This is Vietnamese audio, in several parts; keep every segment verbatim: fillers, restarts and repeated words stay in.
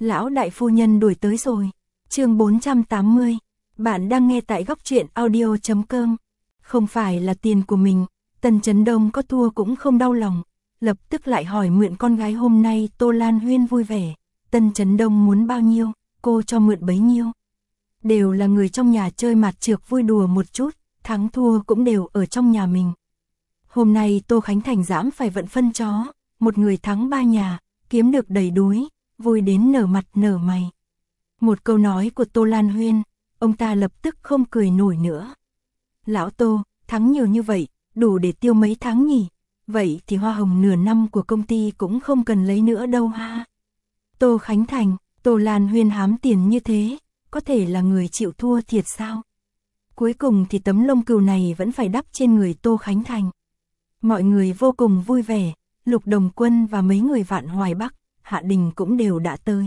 Lão đại phu nhân đuổi tới rồi. Chương bốn trăm tám mươi. Bạn đang nghe tại góc truyện audio chấm com. Không phải là tiền của mình, Tần Chấn Đông có thua cũng không đau lòng, lập tức lại hỏi mượn con gái hôm nay. Tô Lan Huyên vui vẻ, Tần Chấn Đông muốn bao nhiêu, cô cho mượn bấy nhiêu. Đều là người trong nhà chơi mặt trược vui đùa một chút, thắng thua cũng đều ở trong nhà mình. Hôm nay Tô Khánh Thành dãm phải vận phân chó, một người thắng ba nhà, kiếm được đầy đuối, vui đến nở mặt nở mày. Một câu nói của Tô Lan Huyên, ông ta lập tức không cười nổi nữa. Lão Tô, thắng nhiều như vậy, đủ để tiêu mấy tháng nhỉ? Vậy thì hoa hồng nửa năm của công ty cũng không cần lấy nữa đâu ha. Tô Khánh Thành, Tô Lan Huyên hám tiền như thế, có thể là người chịu thua thiệt sao? Cuối cùng thì tấm lông cừu này vẫn phải đắp trên người Tô Khánh Thành. Mọi người vô cùng vui vẻ, Lục Đồng Quân và mấy người Vạn Hoài Bắc, Hạ Đình cũng đều đã tới.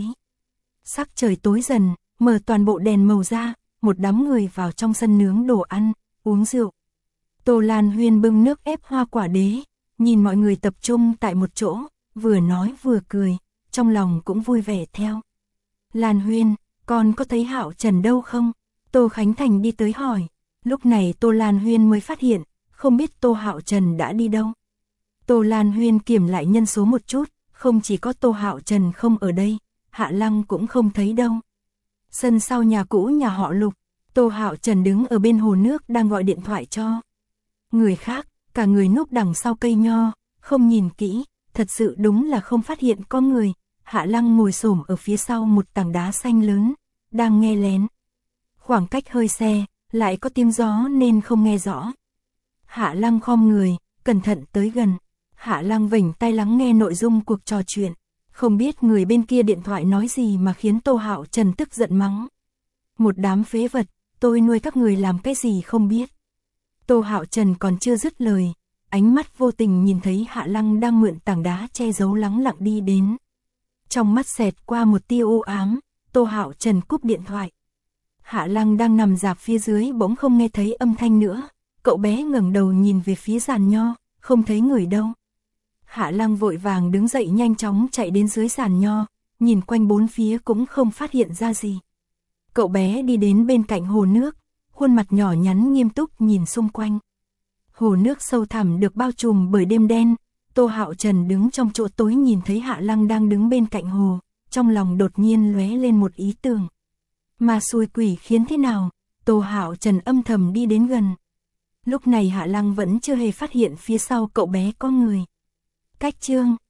Sắc trời tối dần, mở toàn bộ đèn màu ra, một đám người vào trong sân nướng đồ ăn, uống rượu. Tô Lan Huyên bưng nước ép hoa quả đế, nhìn mọi người tập trung tại một chỗ, vừa nói vừa cười, trong lòng cũng vui vẻ theo. Lan Huyên, con có thấy Hạo Trần đâu không? Tô Khánh Thành đi tới hỏi. Lúc này Tô Lan Huyên mới phát hiện, không biết Tô Hạo Trần đã đi đâu. Tô Lan Huyên kiểm lại nhân số một chút, không chỉ có Tô Hạo Trần không ở đây, Hạ Lăng cũng không thấy đâu. Sân sau nhà cũ nhà họ Lục, Tô Hạo Trần đứng ở bên hồ nước đang gọi điện thoại cho người khác, cả người núp đằng sau cây nho, không nhìn kỹ, thật sự đúng là không phát hiện có người. Hạ Lăng ngồi xổm ở phía sau một tảng đá xanh lớn, đang nghe lén. Khoảng cách hơi xe, lại có tiếng gió nên không nghe rõ. Hạ Lăng khom người, cẩn thận tới gần. Hạ Lăng vểnh tai lắng nghe nội dung cuộc trò chuyện. Không biết người bên kia điện thoại nói gì mà khiến Tô Hạo Trần tức giận mắng. Một đám phế vật, tôi nuôi các người làm cái gì không biết. Tô Hạo Trần còn chưa dứt lời, ánh mắt vô tình nhìn thấy Hạ Lăng đang mượn tảng đá che giấu lắng lặng đi đến. Trong mắt xẹt qua một tia u ám, Tô Hạo Trần cúp điện thoại. Hạ Lăng đang nằm rạp phía dưới bỗng không nghe thấy âm thanh nữa, cậu bé ngẩng đầu nhìn về phía giàn nho, không thấy người đâu. Hạ Lăng vội vàng đứng dậy nhanh chóng chạy đến dưới giàn nho, nhìn quanh bốn phía cũng không phát hiện ra gì. Cậu bé đi đến bên cạnh hồ nước, khuôn mặt nhỏ nhắn nghiêm túc nhìn xung quanh. Hồ nước sâu thẳm được bao trùm bởi đêm đen, Tô Hạo Trần đứng trong chỗ tối nhìn thấy Hạ Lăng đang đứng bên cạnh hồ, trong lòng đột nhiên lóe lên một ý tưởng. Mà xui quỷ khiến thế nào? Tô Hạo Trần âm thầm đi đến gần. Lúc này Hạ Lăng vẫn chưa hề phát hiện phía sau cậu bé có người. Cách chương